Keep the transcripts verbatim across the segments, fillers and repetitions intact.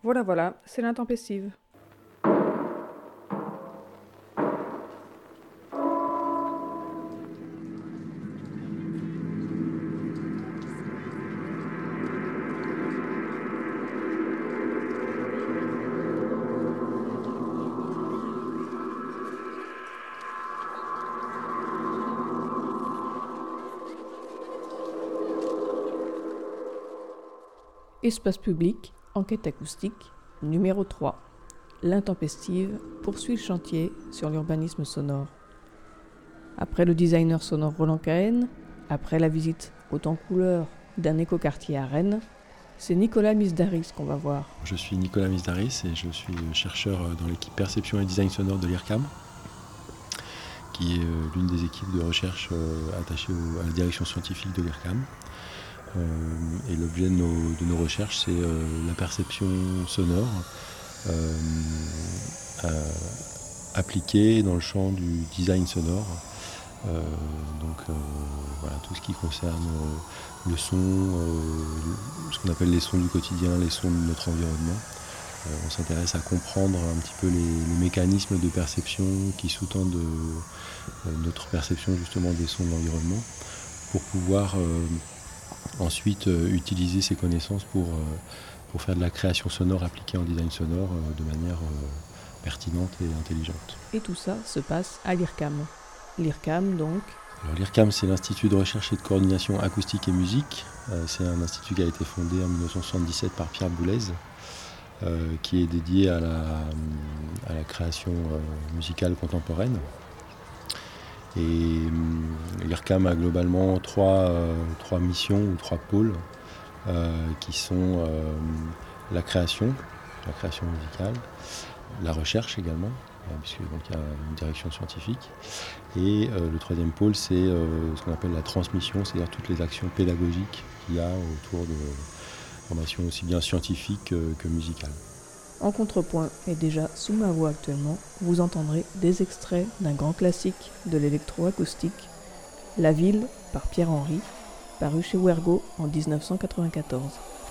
Voilà, voilà, c'est l'intempestive. Espace public, enquête acoustique, numéro trois. L'intempestive poursuit le chantier sur l'urbanisme sonore. Après le designer sonore Roland Cahen, après la visite haute en couleur d'un écoquartier à Rennes, c'est Nicolas Misdaris qu'on va voir. Je suis Nicolas Misdaris et je suis chercheur dans l'équipe perception et design sonore de l'I R C A M, qui est l'une des équipes de recherche attachées à la direction scientifique de l'I R C A M. Et l'objet de nos, de nos recherches, c'est la perception sonore euh, appliquée dans le champ du design sonore. Euh, donc euh, voilà, tout ce qui concerne euh, le son, euh, ce qu'on appelle les sons du quotidien, les sons de notre environnement. Euh, on s'intéresse à comprendre un petit peu les, les mécanismes de perception qui sous-tendent euh, notre perception justement des sons de l'environnement pour pouvoir euh, ensuite euh, utiliser ces connaissances pour, euh, pour faire de la création sonore appliquée en design sonore euh, de manière euh, pertinente et intelligente. Et tout ça se passe à l'I R C A M. L'I R C A M donc. L'I R C A M, c'est l'Institut de recherche et de coordination acoustique et musique. Euh, c'est un institut qui a été fondé en dix-neuf cent soixante-dix-sept par Pierre Boulez, euh, qui est dédié à la, à la création euh, musicale contemporaine. Et euh, l'I R C A M a globalement trois, euh, trois missions ou trois pôles euh, qui sont euh, la création, la création musicale, la recherche également, puisque donc il y a une direction scientifique. Et euh, le troisième pôle, c'est euh, ce qu'on appelle la transmission, c'est-à-dire toutes les actions pédagogiques qu'il y a autour de formations aussi bien scientifiques que, que musicales. En contrepoint, et déjà sous ma voix actuellement, vous entendrez des extraits d'un grand classique de l'électroacoustique, La Ville par Pierre Henry, paru chez Wergo en dix-neuf cent quatre-vingt-quatorze.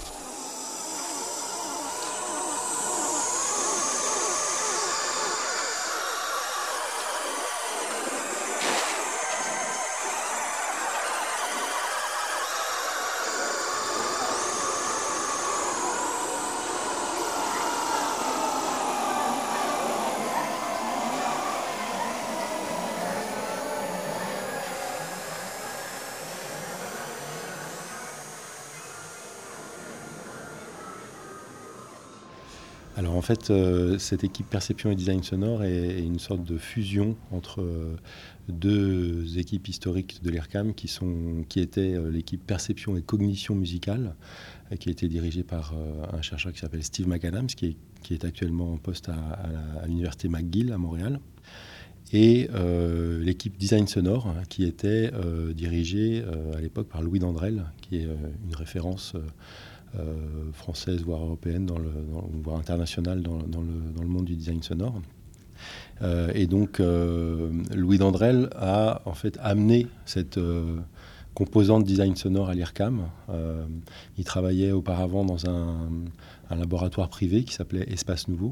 Alors en fait, euh, cette équipe perception et design sonore est, est une sorte de fusion entre euh, deux équipes historiques de l'I R C A M qui, sont, qui étaient euh, l'équipe perception et cognition musicale, euh, qui a été dirigée par euh, un chercheur qui s'appelle Steve McAdams, qui est, qui est actuellement en poste à, à, à l'université McGill à Montréal, et euh, l'équipe design sonore, hein, qui était euh, dirigée euh, à l'époque par Louis Dandrel, qui est euh, une référence euh, Euh, française, voire européenne, dans le, dans, voire internationale dans, dans, le, dans le monde du design sonore. Euh, et donc, euh, Louis Dandrel a en fait amené cette euh, composante design sonore à l'I R C A M. Euh, il travaillait auparavant dans un, un laboratoire privé qui s'appelait Espace Nouveau.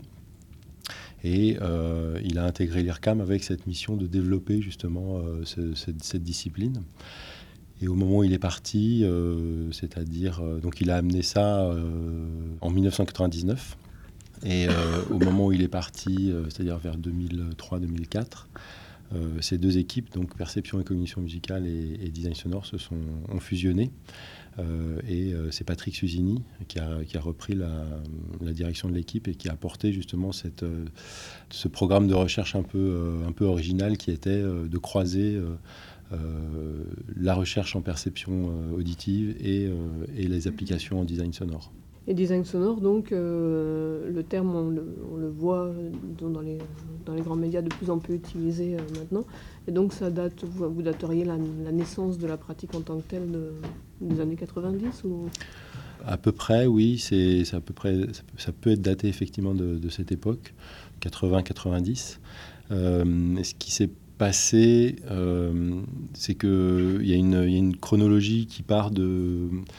Et euh, il a intégré l'I R C A M avec cette mission de développer justement euh, ce, cette, cette discipline. Et au moment où il est parti, euh, c'est-à-dire, euh, donc il a amené ça euh, en dix-neuf cent quatre-vingt-dix-neuf. Et euh, au moment où il est parti, euh, c'est-à-dire vers deux mille trois deux mille quatre, euh, ces deux équipes, donc perception et cognition musicale et, et design sonore, se sont ont fusionné. Euh, et euh, c'est Patrick Susini qui a, qui a repris la, la direction de l'équipe et qui a apporté justement cette, euh, ce programme de recherche un peu, euh, un peu original qui était euh, de croiser euh, Euh, la recherche en perception euh, auditive et, euh, et les applications en design sonore. Et design sonore, donc, euh, le terme, on le, on le voit dans les, dans les grands médias de plus en plus utilisé euh, maintenant. Et donc, ça date, vous, vous dateriez la, la naissance de la pratique en tant que telle de, des années quatre-vingt-dix ou... À peu près, oui. C'est, c'est à peu près, ça, peut, ça peut être daté effectivement de, de cette époque, quatre-vingts quatre-vingt-dix. Euh, ce qui s'est passé, euh, c'est qu'il y, y a une chronologie qui part de,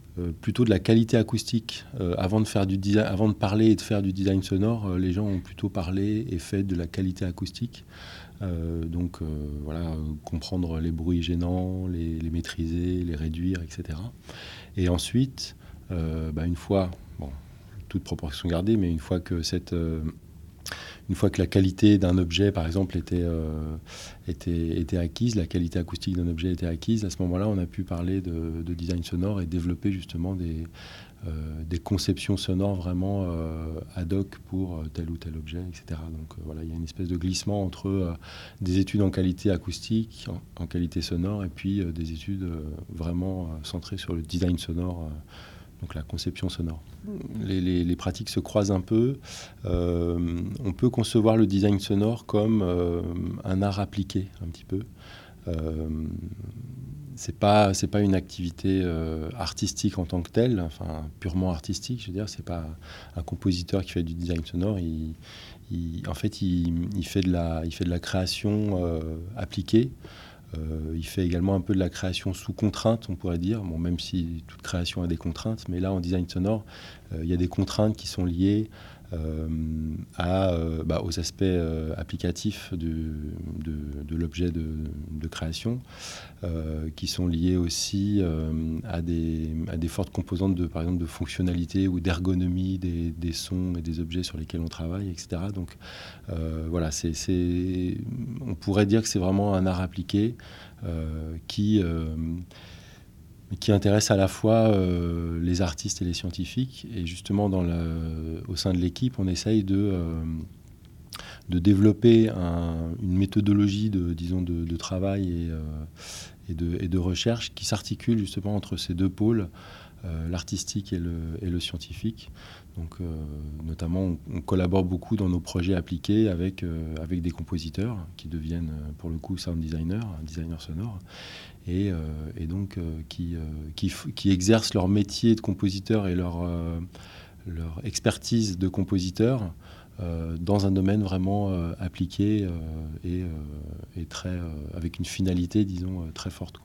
euh, plutôt de la qualité acoustique. Euh, avant, de faire du design, avant de parler et de faire du design sonore, euh, les gens ont plutôt parlé et fait de la qualité acoustique. Euh, donc euh, voilà, euh, comprendre les bruits gênants, les, les maîtriser, les réduire, et cetera. Et ensuite, euh, bah, une fois, bon, toute proportion gardée, mais une fois que cette... Euh, Une fois que la qualité d'un objet, par exemple, était, euh, était, était acquise, la qualité acoustique d'un objet était acquise, à ce moment-là, on a pu parler de, de design sonore et développer justement des, euh, des conceptions sonores vraiment euh, ad hoc pour tel ou tel objet, et cetera. Donc euh, voilà, il y a une espèce de glissement entre euh, des études en qualité acoustique, en, en qualité sonore, et puis euh, des études euh, vraiment euh, centrées sur le design sonore, euh, donc la conception sonore. Les, les, les pratiques se croisent un peu. Euh, on peut concevoir le design sonore comme euh, un art appliqué, un petit peu. Euh, c'est pas, c'est pas une activité euh, artistique en tant que telle, enfin purement artistique, je veux dire. C'est pas un compositeur qui fait du design sonore. Il, il, en fait, il, il, fait de la, il fait de la création euh, appliquée. Euh, il fait également un peu de la création sous contrainte, on pourrait dire, bon, même si toute création a des contraintes, mais là en design sonore, euh, il y a des contraintes qui sont liées euh, à, euh, bah, aux aspects euh, applicatifs de, de, de l'objet de, de création, euh, qui sont liées aussi euh, à, des, à des fortes composantes de, par exemple, de fonctionnalité ou d'ergonomie des, des sons et des objets sur lesquels on travaille, et cetera. Donc euh, voilà, c'est, c'est, on pourrait dire que c'est vraiment un art appliqué euh, qui... Euh, qui intéresse à la fois euh, les artistes et les scientifiques. Et justement, dans le, au sein de l'équipe, on essaye de, euh, de développer un, une méthodologie de, disons, de, de travail et, euh, et, de, et de recherche qui s'articule justement entre ces deux pôles, euh, l'artistique et le, et le scientifique. Donc, euh, notamment, on, on collabore beaucoup dans nos projets appliqués avec, euh, avec des compositeurs qui deviennent, pour le coup, sound designers, designers sonores. Et, euh, et donc euh, qui, euh, qui, qui exercent leur métier de compositeur et leur, euh, leur expertise de compositeur euh, dans un domaine vraiment euh, appliqué euh, et, euh, et très, euh, avec une finalité, disons, euh, très forte.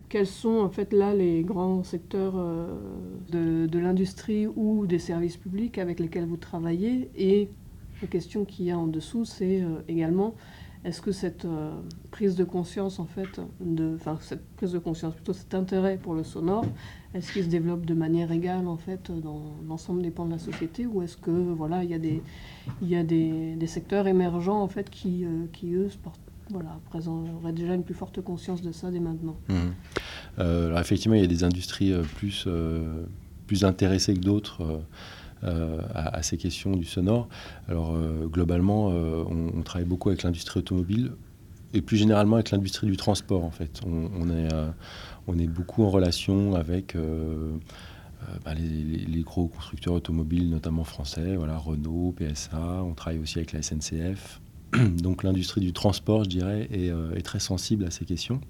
quels sont en fait là les grands secteurs euh, de, de l'industrie ou des services publics avec lesquels vous travaillez? Et la question qu'il y a en dessous, c'est euh, également, est-ce que cette euh, prise de conscience, en fait, de, enfin cette prise de conscience, plutôt cet intérêt pour le sonore, est-ce qu'il se développe de manière égale en fait dans l'ensemble des pans de la société, ou est-ce que voilà il y a des il y a des, des secteurs émergents en fait qui euh, qui eux se portent, voilà, présent, auraient déjà une plus forte conscience de ça dès maintenant? Mmh. Euh, alors effectivement, il y a des industries euh, plus euh, plus intéressées que d'autres. Euh, Euh, à, à ces questions du sonore. Alors euh, globalement, euh, on, on travaille beaucoup avec l'industrie automobile et plus généralement avec l'industrie du transport en fait. On, on, est, euh, on est beaucoup en relation avec euh, euh, bah, les, les gros constructeurs automobiles, notamment français, voilà, Renault, P S A. On travaille aussi avec la S N C F. Donc l'industrie du transport, je dirais, est, euh, est très sensible à ces questions.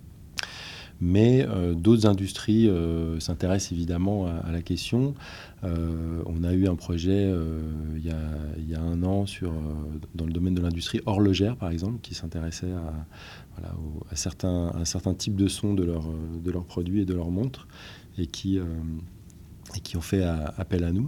Mais euh, d'autres industries euh, s'intéressent évidemment à, à la question. Euh, on a eu un projet euh, il, y a, il y a un an sur, euh, dans le domaine de l'industrie horlogère, par exemple, qui s'intéressait à, voilà, au, à, certains, à un certain type de son de, leur, de leurs produits et de leurs montres, et qui, euh, et qui ont fait à, appel à nous.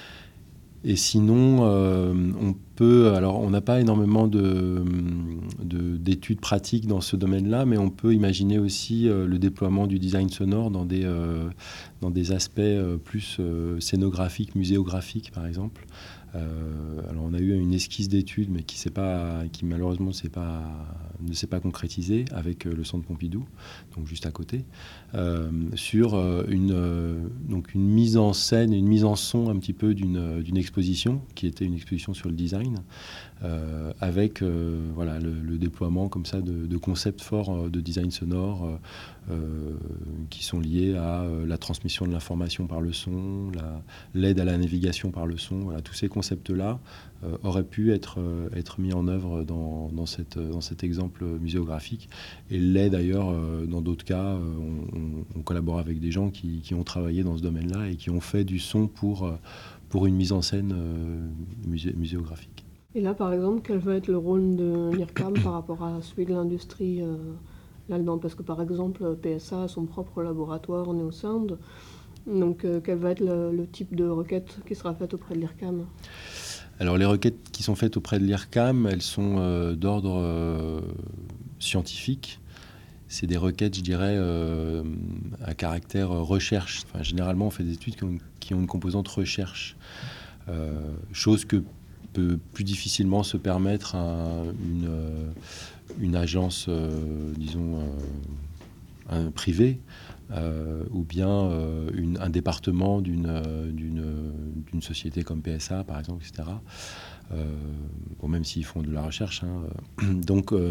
Et sinon, euh, on peut, alors on n'a pas énormément de, de, d'études pratiques dans ce domaine-là, mais on peut imaginer aussi euh, le déploiement du design sonore dans des, euh, dans des aspects euh, plus euh, scénographiques, muséographiques par exemple. Euh, alors on a eu une esquisse d'études, mais qui, s'est pas, qui malheureusement s'est pas, ne s'est pas concrétisée avec euh, le Centre Pompidou, donc juste à côté, euh, sur euh, une, euh, donc une mise en scène et une mise en son un petit peu d'une, d'une exposition, qui était une exposition sur le design, euh, avec euh, voilà, le, le déploiement comme ça de, de concepts forts de design sonore euh, qui sont liés à euh, la transmission de l'information par le son, la, l'aide à la navigation par le son. Voilà, tous ces concepts-là euh, auraient pu être, euh, être mis en œuvre dans, dans, cette, dans cet exemple muséographique. Et l'est d'ailleurs euh, dans d'autres cas. Euh, on, on collabore avec des gens qui, qui ont travaillé dans ce domaine-là et qui ont fait du son pour, pour une mise en scène euh, musé, muséographique. Et là, par exemple, quel va être le rôle de l'I R C A M par rapport à celui de l'industrie euh, là-dedans? Parce que, par exemple, P S A a son propre laboratoire NeoSound. Donc, euh, quel va être le, le type de requête qui sera faite auprès de l'I R C A M? Alors, les requêtes qui sont faites auprès de l'I R C A M, elles sont euh, d'ordre euh, scientifique. C'est des requêtes, je dirais, euh, à caractère recherche. Enfin, généralement, on fait des études qui ont, qui ont une composante recherche. Euh, chose que peut plus difficilement se permettre à une, euh, une agence, euh, disons, euh, un privé, euh, ou bien euh, une, un département d'une, d'une, d'une société comme P S A, par exemple, et cetera. Euh, bon, même s'ils font de la recherche. Hein. Donc, euh,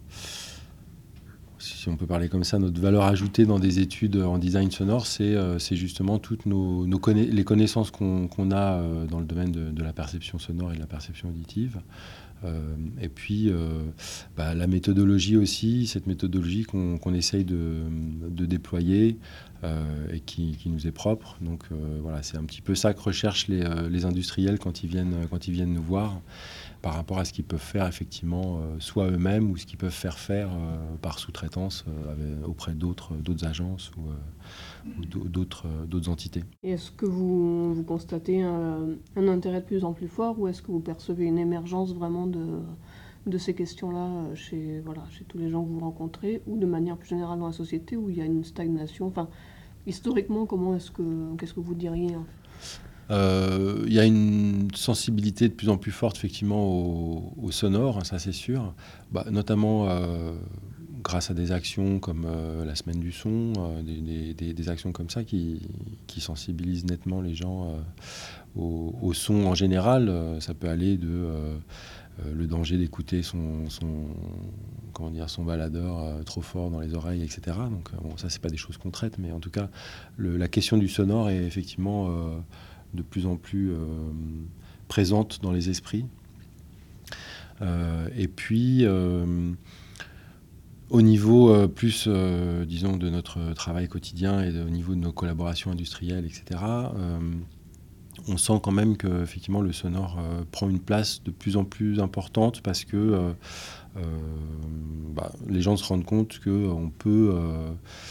si on peut parler comme ça, notre valeur ajoutée dans des études en design sonore, c'est, euh, c'est justement toutes nos, nos conna- les connaissances qu'on, qu'on a euh, dans le domaine de, de la perception sonore et de la perception auditive. Euh, et puis euh, bah, la méthodologie aussi, cette méthodologie qu'on, qu'on essaye de, de déployer euh, et qui, qui nous est propre. Donc euh, voilà, c'est un petit peu ça que recherchent les, euh, les industriels quand ils viennent, quand ils viennent nous voir, par rapport à ce qu'ils peuvent faire effectivement, euh, soit eux-mêmes ou ce qu'ils peuvent faire faire euh, par sous-traitance euh, avec, auprès d'autres, d'autres agences ou, euh, ou d'autres, euh, d'autres entités. Et est-ce que vous, vous constatez un, un intérêt de plus en plus fort, ou est-ce que vous percevez une émergence vraiment de, de ces questions-là chez, voilà, chez tous les gens que vous rencontrez, ou de manière plus générale dans la société où il y a une stagnation? Enfin, historiquement, comment est-ce que, qu'est-ce que vous diriez en fait? Il euh, y a une sensibilité de plus en plus forte effectivement au, au sonore, hein, ça c'est sûr, bah, notamment euh, grâce à des actions comme euh, la semaine du son, euh, des, des, des actions comme ça qui, qui sensibilisent nettement les gens euh, au, au son en général. Euh, ça peut aller de euh, euh, le danger d'écouter son, son, comment dire, son baladeur euh, trop fort dans les oreilles, et cetera. Donc euh, bon, ça c'est pas des choses qu'on traite, mais en tout cas le, la question du sonore est effectivement euh, de plus en plus euh, présente dans les esprits. Euh, et puis, euh, au niveau euh, plus, euh, disons, de notre travail quotidien et de, au niveau de nos collaborations industrielles, et cetera, euh, on sent quand même que effectivement, le sonore euh, prend une place de plus en plus importante parce que euh, euh, bah, les gens se rendent compte qu'on peut... Euh,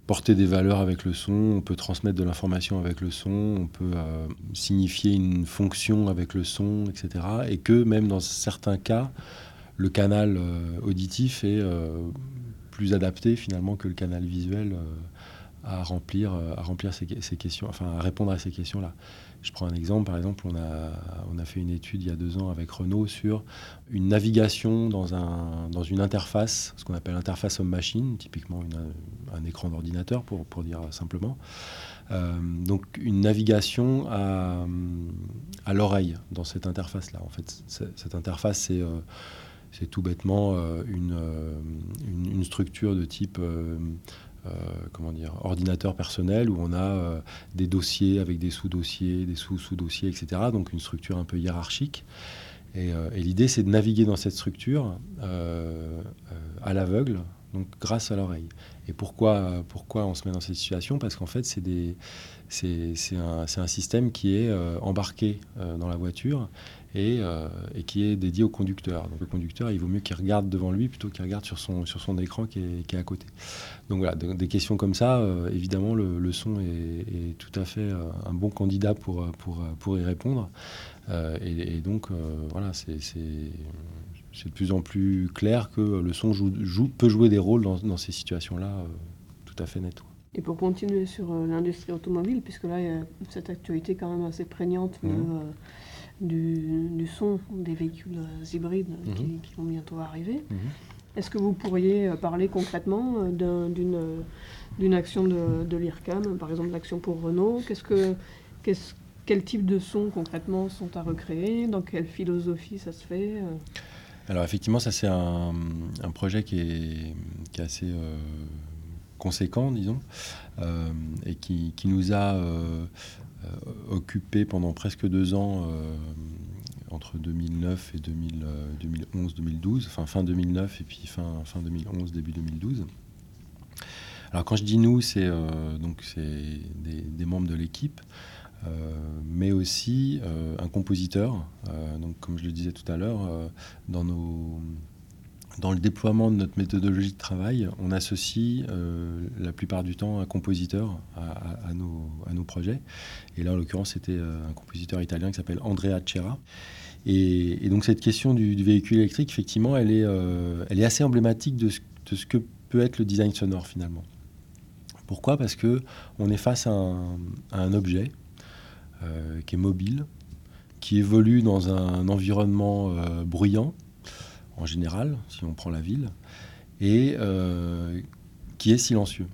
porter des valeurs avec le son, on peut transmettre de l'information avec le son, on peut euh, signifier une fonction avec le son, et cetera. Et que même dans certains cas, le canal euh, auditif est euh, plus adapté finalement que le canal visuel euh, à remplir, à remplir ces, ces questions, enfin à répondre à ces questions-là. Je prends un exemple, par exemple, on a, on a fait une étude il y a deux ans avec Renault sur une navigation dans, un, dans une interface, ce qu'on appelle interface homme-machine, typiquement une, un écran d'ordinateur pour, pour dire simplement. Euh, donc une navigation à, à l'oreille dans cette interface-là. En fait, cette interface, c'est, euh, c'est tout bêtement euh, une, euh, une, une structure de type... Euh, Euh, comment dire, ordinateur personnel où on a euh, des dossiers avec des sous-dossiers, des sous-sous-dossiers, et cetera. Donc une structure un peu hiérarchique. Et, euh, et l'idée, c'est de naviguer dans cette structure euh, euh, à l'aveugle, donc grâce à l'oreille. Et pourquoi, pourquoi on se met dans cette situation ? Parce qu'en fait, c'est, des, c'est, c'est, un, c'est un système qui est euh, embarqué euh, dans la voiture et, euh, et qui est dédié au conducteur. Donc le conducteur, il vaut mieux qu'il regarde devant lui plutôt qu'il regarde sur son, sur son écran qui est, qui est à côté. Donc voilà, des questions comme ça, euh, évidemment, le, le son est, est tout à fait euh, un bon candidat pour, pour, pour y répondre. Euh, et, et donc, euh, voilà, c'est, c'est, c'est de plus en plus clair que le son joue, joue, peut jouer des rôles dans, dans ces situations-là, euh, tout à fait net. Et pour continuer sur euh, l'industrie automobile, puisque là, il y a cette actualité quand même assez prégnante de, mmh. euh, du, du son des véhicules hybrides mmh. qui, qui vont bientôt arriver. Mmh. Est-ce que vous pourriez parler concrètement d'un, d'une, d'une action de, de l'I R C A M, par exemple l'action pour Renault ? Qu'est-ce que, qu'est-ce, quel type de sons concrètement sont à recréer ? Dans quelle philosophie ça se fait ? Alors effectivement, ça c'est un, un projet qui est, qui est assez euh, conséquent, disons, euh, et qui, qui nous a euh, euh, occupés pendant presque deux ans, euh, entre deux mille neuf et deux mille, euh, deux mille onze deux mille douze, enfin fin deux mille neuf et puis fin, fin deux mille onze, début deux mille douze. Alors quand je dis nous, c'est, euh, donc c'est des, des membres de l'équipe, euh, mais aussi euh, un compositeur. Euh, donc comme je le disais tout à l'heure, euh, dans, nos, dans le déploiement de notre méthodologie de travail, on associe euh, la plupart du temps un compositeur à, à, à, nos, à nos projets. Et là, en l'occurrence, c'était un compositeur italien qui s'appelle Andrea Cera. Et, et donc cette question du, du véhicule électrique, effectivement, elle est, euh, elle est assez emblématique de ce, de ce que peut être le design sonore, finalement. Pourquoi ? Parce qu'on est face à un, à un objet euh, qui est mobile, qui évolue dans un environnement euh, bruyant, en général, si on prend la ville, et euh, qui est silencieux.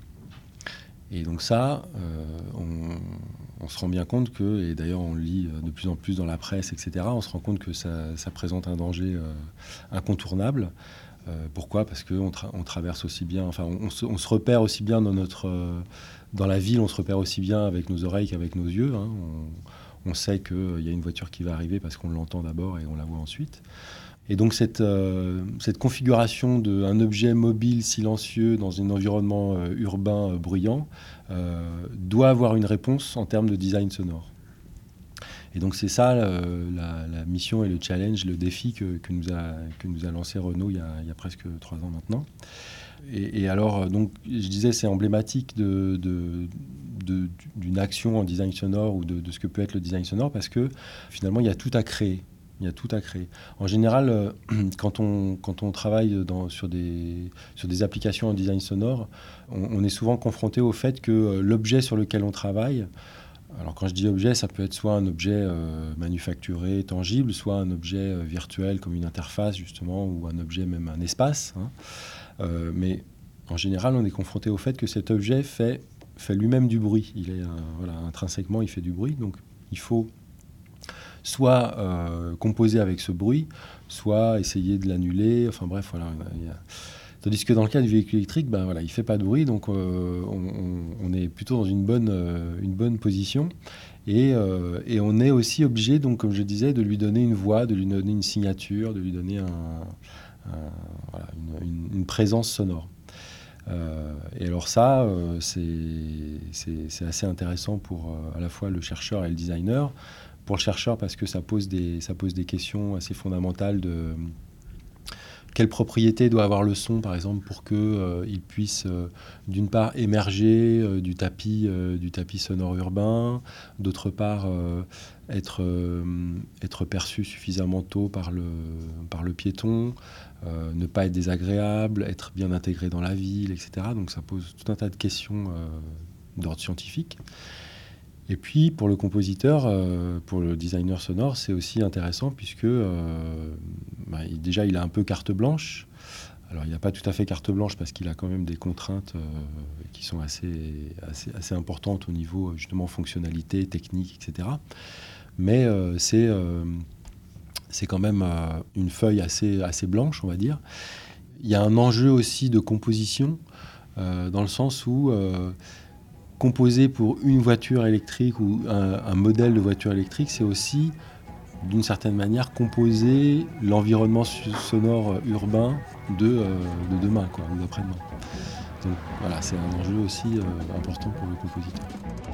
Et donc ça, euh, on, on se rend bien compte que, et d'ailleurs on le lit de plus en plus dans la presse, et cetera, on se rend compte que ça, ça présente un danger euh, incontournable. Euh, pourquoi ? Parce qu'on tra- on traverse aussi bien, enfin on, on, se, on se repère aussi bien dans, notre, euh, dans la ville, on se repère aussi bien avec nos oreilles qu'avec nos yeux. Hein. On, on sait qu'il euh, y a une voiture qui va arriver parce qu'on l'entend d'abord et on la voit ensuite. Et donc cette, euh, cette configuration d'un objet mobile, silencieux, dans un environnement euh, urbain euh, bruyant, euh, doit avoir une réponse en termes de design sonore. Et donc c'est ça euh, la, la mission et le challenge, le défi que, que, nous, a, que nous a lancé Renault il y a, il y a presque trois ans maintenant. Et, et alors, donc, je disais, c'est emblématique de, de, de, d'une action en design sonore ou de, de ce que peut être le design sonore parce que finalement, il y a tout à créer. Il y a tout à créer. En général, euh, quand, on, quand on travaille dans, sur, des, sur des applications en design sonore, on, on est souvent confronté au fait que euh, l'objet sur lequel on travaille, alors quand je dis objet, ça peut être soit un objet euh, manufacturé, tangible, soit un objet euh, virtuel comme une interface justement, ou un objet même un espace. Hein. Euh, mais en général, on est confronté au fait que cet objet fait, fait lui-même du bruit. Il est, euh, voilà, intrinsèquement, il fait du bruit, donc il faut soit euh, composer avec ce bruit, soit essayer de l'annuler. Enfin bref, voilà. Il y a... Tandis que dans le cas du véhicule électrique, ben voilà, il ne fait pas de bruit, donc euh, on, on est plutôt dans une bonne, euh, une bonne position. Et, euh, et on est aussi obligé, donc, comme je disais, de lui donner une voix, de lui donner une signature, de lui donner un, un, voilà, une, une, une présence sonore. Euh, et alors ça, euh, c'est, c'est, c'est assez intéressant pour euh, à la fois le chercheur et le designer. Pour le chercheur, parce que ça pose des, ça pose des questions assez fondamentales de... quelle propriété doit avoir le son, par exemple, pour qu'il euh, puisse, euh, d'une part, émerger euh, du, tapis, euh, du tapis sonore urbain, d'autre part, euh, être, euh, être perçu suffisamment tôt par le, par le piéton, euh, ne pas être désagréable, être bien intégré dans la ville, et cetera. Donc ça pose tout un tas de questions euh, d'ordre scientifique. Et puis, pour le compositeur, euh, pour le designer sonore, c'est aussi intéressant puisque euh, bah, il, déjà, il a un peu carte blanche. Alors, il n'a pas tout à fait carte blanche parce qu'il a quand même des contraintes euh, qui sont assez, assez, assez importantes au niveau, justement, fonctionnalité, technique, et cetera. Mais euh, c'est, euh, c'est quand même euh, une feuille assez, assez blanche, on va dire. Il y a un enjeu aussi de composition euh, dans le sens où... Euh, composer pour une voiture électrique ou un, un modèle de voiture électrique, c'est aussi, d'une certaine manière, composer l'environnement sonore urbain de, euh, de demain, quoi, ou d'après-demain. Donc voilà, c'est un enjeu aussi euh, important pour le compositeur.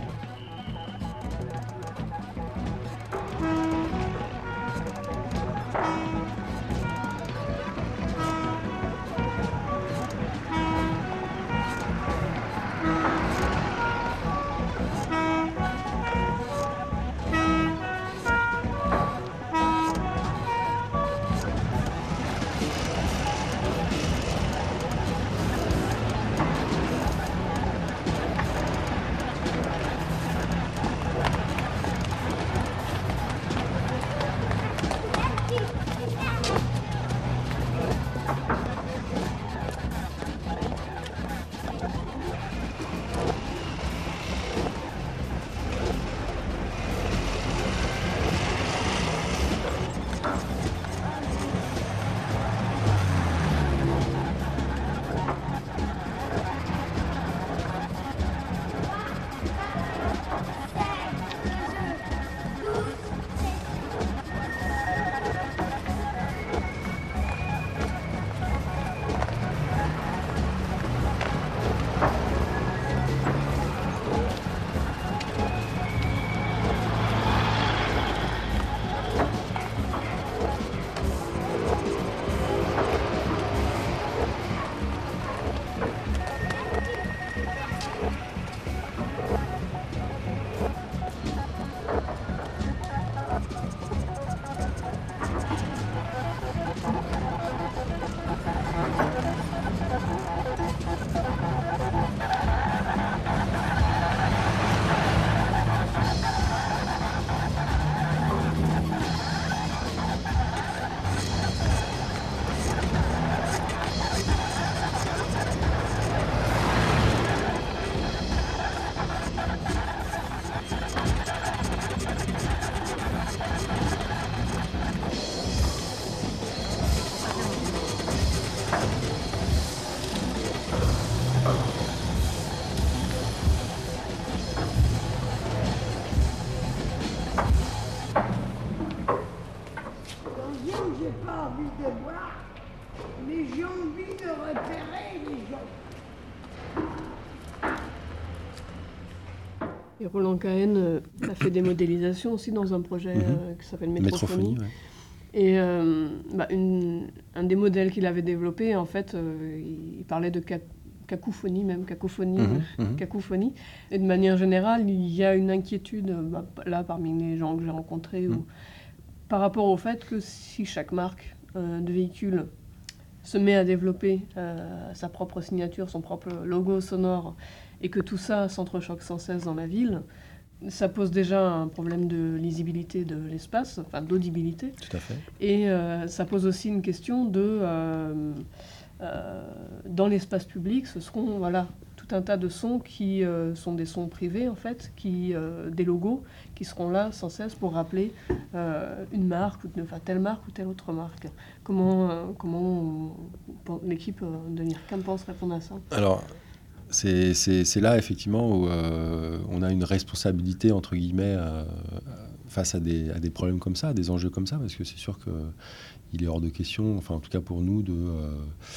Et Roland Cahen euh, a fait des modélisations aussi dans un projet mmh. euh, qui s'appelle Métrophonie. Métrophonie, ouais. Et euh, bah, une, un des modèles qu'il avait développé, en fait, euh, il parlait de ca- cacophonie, même cacophonie, Mmh, euh, mmh. cacophonie. Et de manière générale, il y a une inquiétude, bah, là, parmi les gens que j'ai rencontrés, Mmh. ou, par rapport au fait que si chaque marque euh, de véhicule se met à développer euh, sa propre signature, son propre logo sonore, et que tout ça s'entrechoque sans cesse dans la ville, ça pose déjà un problème de lisibilité de l'espace, enfin d'audibilité. Tout à fait. Et euh, ça pose aussi une question de... Euh, euh, dans l'espace public, ce seront voilà, tout un tas de sons qui euh, sont des sons privés, en fait, qui, euh, des logos qui seront là sans cesse pour rappeler euh, une marque, ou, enfin, telle marque ou telle autre marque. Comment, euh, comment on, l'équipe de l'IRCAM pense répondre à ça ? Alors, c'est, c'est, c'est là, effectivement, où euh, on a une responsabilité, entre guillemets, euh, face à des, à des problèmes comme ça, à des enjeux comme ça, parce que c'est sûr qu'il est hors de question, enfin, en tout cas pour nous, de, euh,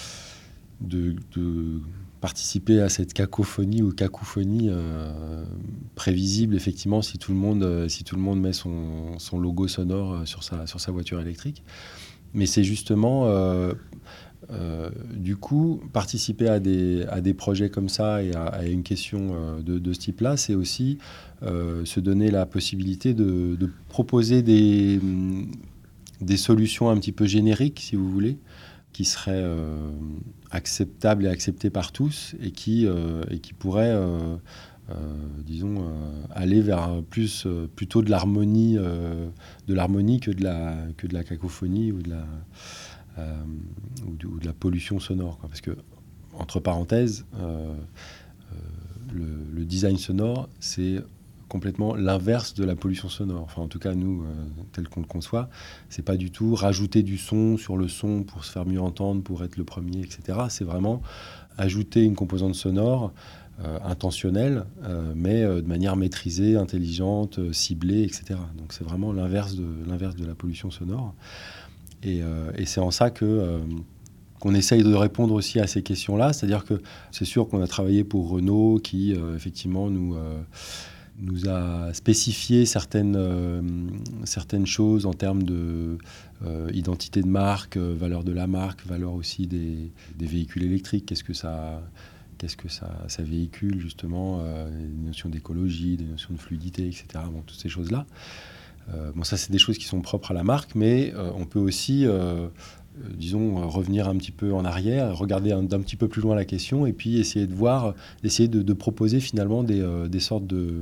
de, de participer à cette cacophonie ou cacophonie euh, prévisible, effectivement, si tout le monde, si tout le monde met son, son logo sonore sur sa, sur sa voiture électrique. Mais c'est justement... Euh, Euh, du coup, participer à des, à des projets comme ça et à, à une question euh, de, de ce type-là, c'est aussi euh, se donner la possibilité de, de proposer des, des solutions un petit peu génériques, si vous voulez, qui seraient euh, acceptables et acceptées par tous et qui, euh, et qui pourraient, euh, euh, disons, euh, aller vers plus, euh, plutôt de l'harmonie, euh, de l'harmonie que de la, que de la cacophonie ou de la... Euh, ou, de, ou de la pollution sonore, quoi. Parce que, entre parenthèses, euh, euh, le, le design sonore, c'est complètement l'inverse de la pollution sonore. Enfin, en tout cas, nous, euh, tel qu'on le conçoit, c'est pas du tout rajouter du son sur le son pour se faire mieux entendre, pour être le premier, et cetera. C'est vraiment ajouter une composante sonore euh, intentionnelle, euh, mais euh, de manière maîtrisée, intelligente, euh, ciblée, et cetera. Donc, c'est vraiment l'inverse de, l'inverse de la pollution sonore. Et, euh, et c'est en ça que, euh, qu'on essaye de répondre aussi à ces questions-là. C'est-à-dire que c'est sûr qu'on a travaillé pour Renault qui, euh, effectivement, nous, euh, nous a spécifié certaines, euh, certaines choses en termes de euh, identité de marque, euh, valeur de la marque, valeur aussi des, des véhicules électriques. Qu'est-ce que ça, qu'est-ce que ça, ça véhicule, justement, euh, des notions d'écologie, des notions de fluidité, et cetera. Bon, toutes ces choses-là. Euh, bon, ça, c'est des choses qui sont propres à la marque, mais euh, on peut aussi, euh, euh, disons, revenir un petit peu en arrière, regarder un, d'un petit peu plus loin la question, et puis essayer de voir, essayer de, de proposer finalement des, euh, des sortes de,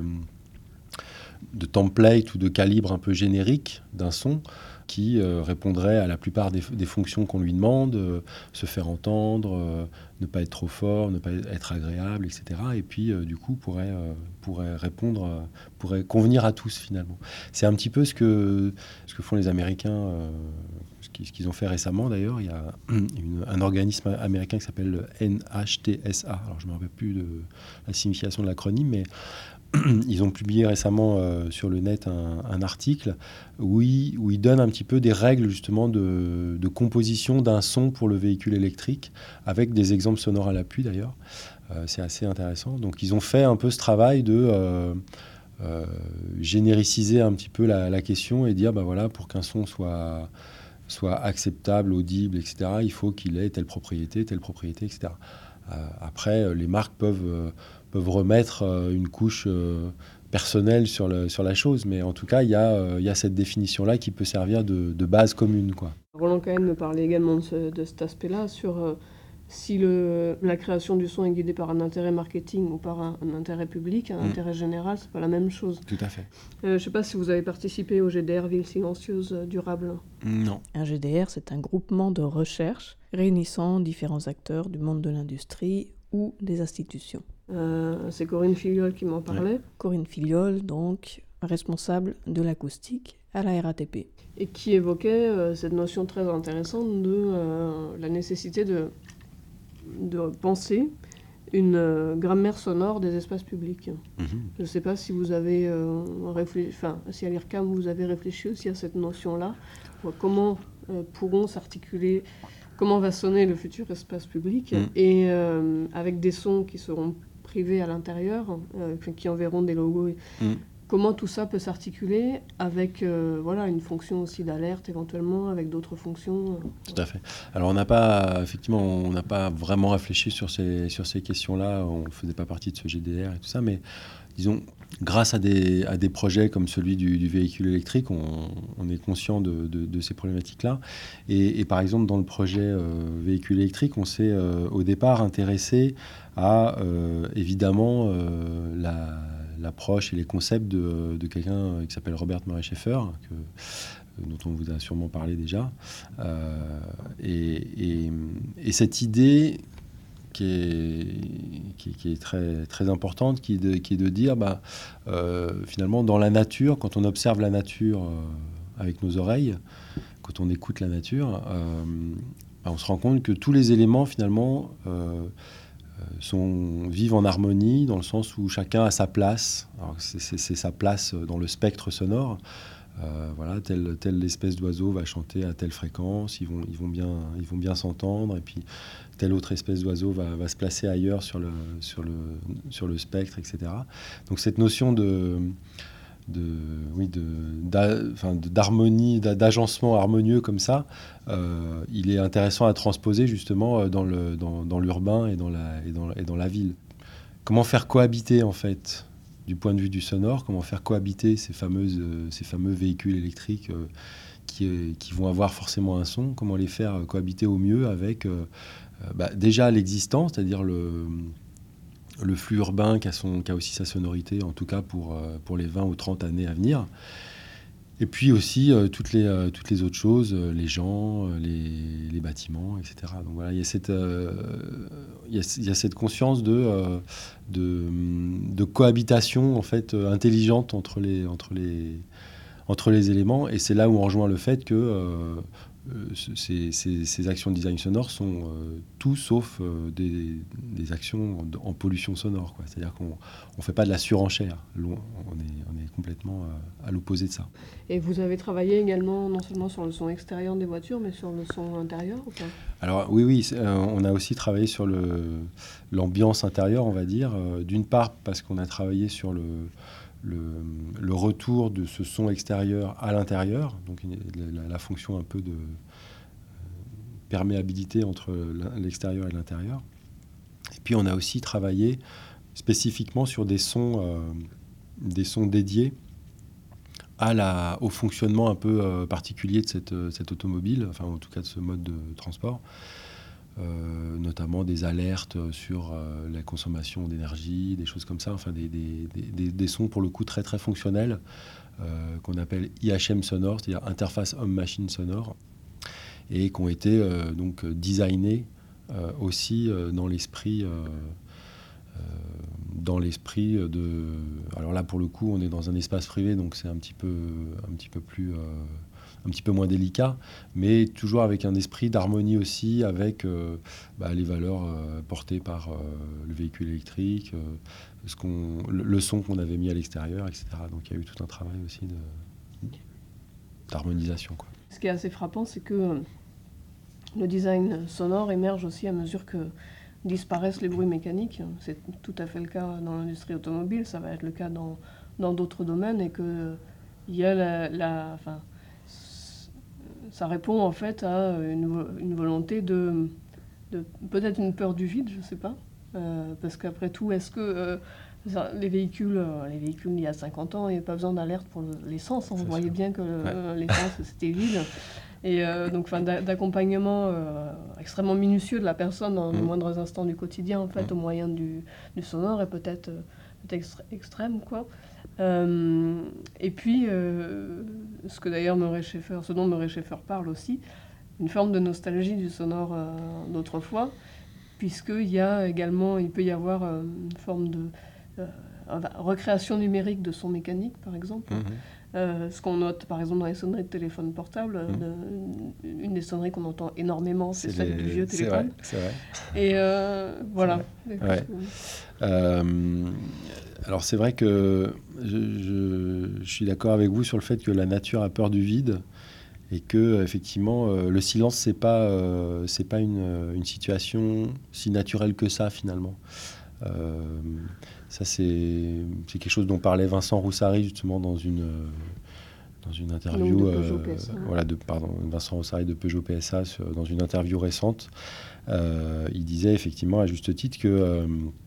de templates ou de calibres un peu génériques d'un son qui euh, répondrait à la plupart des, des fonctions qu'on lui demande, euh, se faire entendre, euh, ne pas être trop fort, ne pas être agréable, et cetera. Et puis, euh, du coup, pourrait, euh, pourrait répondre, euh, pourrait convenir à tous, finalement. C'est un petit peu ce que, ce que font les Américains, euh, ce, qu'ils, ce qu'ils ont fait récemment, d'ailleurs. Il y a une, un organisme américain qui s'appelle le N H T S A. Alors, je ne me rappelle plus de la signification de l'acronyme, mais ils ont publié récemment euh, sur le net un, un article où ils, où ils donnent un petit peu des règles justement de, de composition d'un son pour le véhicule électrique, avec des exemples sonores à l'appui d'ailleurs. Euh, c'est assez intéressant. Donc ils ont fait un peu ce travail de euh, euh, génériciser un petit peu la, la question et dire, bah voilà, pour qu'un son soit, soit acceptable, audible, et cetera, il faut qu'il ait telle propriété, telle propriété, et cetera. Euh, après, les marques peuvent... Euh, peuvent remettre euh, une couche euh, personnelle sur, le, sur la chose. Mais en tout cas, il y, euh, y a cette définition-là qui peut servir de, de base commune, quoi. Roland Cahen me parlait également de, ce, de cet aspect-là, sur euh, si le, la création du son est guidée par un intérêt marketing ou par un, un intérêt public, un mmh. intérêt général, c'est pas la même chose. Tout à fait. Euh, je ne sais pas si vous avez participé au G D R Ville Silencieuse euh, Durable. Non. Un G D R, c'est un groupement de recherche réunissant différents acteurs du monde de l'industrie ou des institutions. Euh, c'est Corinne Filiol qui m'en parlait. Ouais. Corinne Filiol, donc, responsable de l'acoustique à la R A T P. Et qui évoquait euh, cette notion très intéressante de euh, la nécessité de, de penser une euh, grammaire sonore des espaces publics. Mm-hmm. Je ne sais pas si vous avez euh, réfléchi, enfin, si à l'I R C A M vous avez réfléchi aussi à cette notion-là. Comment euh, pourront s'articuler, comment va sonner le futur espace public, mm. et euh, avec des sons qui seront privés à l'intérieur, euh, qui enverront des logos. Mm. Comment tout ça peut s'articuler avec euh, voilà, une fonction aussi d'alerte éventuellement, avec d'autres fonctions. Tout à fait. Alors on n'a pas, effectivement, on n'a pas vraiment réfléchi sur ces, sur ces questions-là. On ne faisait pas partie de ce G D R et tout ça, mais disons, grâce à des, à des projets comme celui du, du véhicule électrique, on, on est conscient de, de, de ces problématiques-là. Et, et par exemple, dans le projet euh, véhicule électrique, on s'est euh, au départ intéressé à, euh, évidemment, euh, la, l'approche et les concepts de, de quelqu'un qui s'appelle Robert Murray Schaeffer, que, dont on vous a sûrement parlé déjà. Euh, et, et, et cette idée... Qui est, qui, qui est très, très importante, qui est de, qui est de dire, bah, euh, finalement, dans la nature, quand on observe la nature euh, avec nos oreilles, quand on écoute la nature, euh, bah, on se rend compte que tous les éléments, finalement, euh, sont, vivent en harmonie, dans le sens où chacun a sa place. Alors, c'est, c'est, c'est sa place dans le spectre sonore. Euh, voilà, telle, telle espèce d'oiseau va chanter à telle fréquence, ils vont, ils vont, bien, ils vont bien s'entendre, et puis telle autre espèce d'oiseau va, va se placer ailleurs sur le, sur, le, sur le spectre, et cetera. Donc cette notion de, de, oui, de, d'a, enfin, de, d'harmonie, d'agencement harmonieux comme ça, euh, il est intéressant à transposer justement dans, le, dans, dans l'urbain et dans, la, et, dans, et dans la ville. Comment faire cohabiter en fait, du point de vue du sonore, comment faire cohabiter ces, fameuses, euh, ces fameux véhicules électriques euh, qui, euh, qui vont avoir forcément un son, comment les faire cohabiter au mieux avec euh, bah, déjà l'existant, c'est-à-dire le... le flux urbain qui a, son, qui a aussi sa sonorité, en tout cas pour, pour les vingt ou trente années à venir. Et puis aussi euh, toutes, les, euh, toutes les autres choses, euh, les gens, euh, les, les bâtiments, et cetera. Donc voilà, il y a cette, euh, il y a, il y a cette conscience de, euh, de, de cohabitation en fait, euh, intelligente entre les, entre, les, entre les éléments. Et c'est là où on rejoint le fait que euh, Ces, ces, ces actions de design sonore sont euh, tout sauf euh, des, des actions en, en pollution sonore, quoi. C'est-à-dire qu'on ne fait pas de la surenchère. On est, on est complètement euh, à l'opposé de ça. Et vous avez travaillé également non seulement sur le son extérieur des voitures, mais sur le son intérieur ou pas ? Alors oui, oui, euh, on a aussi travaillé sur le, l'ambiance intérieure, on va dire. Euh, d'une part parce qu'on a travaillé sur le... Le, le retour de ce son extérieur à l'intérieur, donc la, la fonction un peu de euh, perméabilité entre l'extérieur et l'intérieur. Et puis on a aussi travaillé spécifiquement sur des sons, euh, des sons dédiés à la, au fonctionnement un peu euh, particulier de cette, cette automobile, enfin en tout cas de ce mode de transport. Euh, notamment des alertes sur euh, la consommation d'énergie, des choses comme ça, enfin des, des, des, des sons pour le coup très très fonctionnels euh, qu'on appelle I H M sonore, c'est-à-dire interface homme-machine sonore, et qui ont été euh, donc designés euh, aussi euh, dans l'esprit euh, euh, dans l'esprit de... Alors là pour le coup on est dans un espace privé, donc c'est un petit peu, un petit peu plus... Euh, un petit peu moins délicat, mais toujours avec un esprit d'harmonie aussi avec euh, bah, les valeurs euh, portées par euh, le véhicule électrique, euh, ce qu'on, le, le son qu'on avait mis à l'extérieur, et cetera. Donc il y a eu tout un travail aussi de, d'harmonisation, quoi. Ce qui est assez frappant, c'est que le design sonore émerge aussi à mesure que disparaissent les bruits mécaniques. C'est tout à fait le cas dans l'industrie automobile, ça va être le cas dans, dans d'autres domaines, et qu'il y a la... la enfin, ça répond en fait à une, une volonté de, de... peut-être une peur du vide, je ne sais pas. Euh, parce qu'après tout, est-ce que euh, les véhicules, euh, les véhicules il y a cinquante ans, il n'y a pas besoin d'alerte pour l'essence. On C'est voyait sûr. bien que euh, ouais. l'essence, c'était vide. Et euh, donc d'accompagnement euh, extrêmement minutieux de la personne dans mmh. les moindres instants du quotidien, en fait, mmh. au moyen du, du sonore, est peut-être euh, extré- extrême, quoi. Euh, et puis, euh, ce que d'ailleurs Murray Schafer, ce dont Murray Schafer parle aussi, une forme de nostalgie du sonore euh, d'autrefois, puisqu'il y a également, il peut y avoir euh, une forme de euh, recréation numérique de son mécanique, par exemple. Mmh. Euh, ce qu'on note par exemple dans les sonneries de téléphone portable, mmh. de, une des sonneries qu'on entend énormément, c'est, c'est celle les... du vieux téléphone. C'est vrai, c'est vrai. Et euh, voilà. Ouais. Euh, alors c'est vrai que je, je, je suis d'accord avec vous sur le fait que la nature a peur du vide et que effectivement euh, le silence c'est pas euh, c'est pas une, une situation si naturelle que ça finalement. Euh, ça c'est, c'est quelque chose dont parlait Vincent Roussary justement dans une dans une interview de Peugeot P S A. Euh, voilà de pardon Vincent Roussary de Peugeot P S A sur, dans une interview récente. Euh, il disait effectivement à juste titre que euh,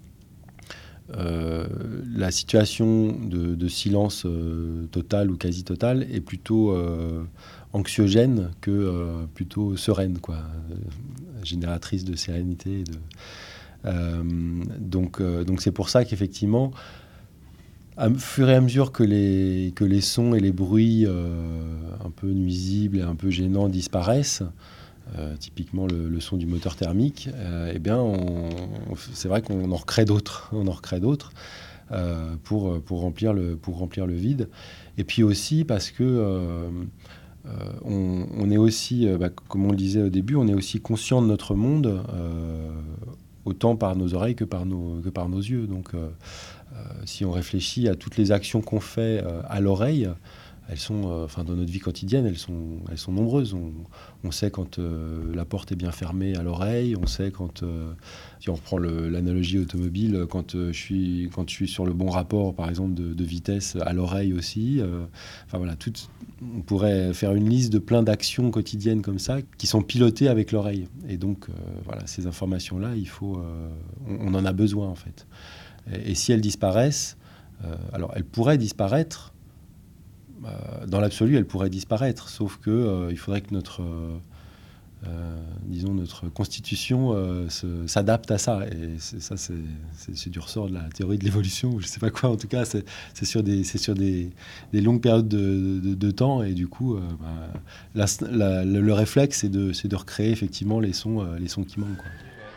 euh, la situation de, de silence euh, total ou quasi total est plutôt euh, anxiogène que euh, plutôt sereine, quoi, euh, génératrice de sérénité et de Euh, donc, euh, donc c'est pour ça qu'effectivement, à fur et à mesure que les, que les sons et les bruits euh, un peu nuisibles et un peu gênants disparaissent, euh, typiquement le, le son du moteur thermique, euh, eh bien on, on, c'est vrai qu'on en recrée d'autres, on en recrée d'autres euh, pour, pour, remplir le, pour remplir le vide. Et puis aussi parce que euh, euh, on, on est aussi, bah, comme on le disait au début, on est aussi conscient de notre monde. Euh, autant par nos oreilles que par nos, que par nos yeux. Donc, euh, euh, si on réfléchit à toutes les actions qu'on fait euh, à l'oreille, elles sont, euh, enfin, dans notre vie quotidienne, elles sont, elles sont nombreuses. On, on sait quand euh, la porte est bien fermée à l'oreille, on sait quand, euh, si on reprend le, l'analogie automobile, quand, euh, je suis, quand je suis sur le bon rapport, par exemple, de, de vitesse à l'oreille aussi. Euh, enfin voilà, tout, on pourrait faire une liste de plein d'actions quotidiennes comme ça qui sont pilotées avec l'oreille. Et donc, euh, voilà, ces informations-là, il faut, euh, on, on en a besoin en fait. Et, et si elles disparaissent, euh, alors elles pourraient disparaître. Euh, dans l'absolu, elle pourrait disparaître, sauf que euh, il faudrait que notre, euh, euh, disons, notre constitution euh, se, s'adapte à ça. Et c'est, ça, c'est, c'est, c'est du ressort de la théorie de l'évolution, ou je ne sais pas quoi. En tout cas, c'est, c'est sur des, c'est sur des, des longues périodes de, de, de temps, et du coup, euh, bah, la, la, le, le réflexe, c'est de, c'est de recréer effectivement les sons, euh, les sons qui manquent, quoi.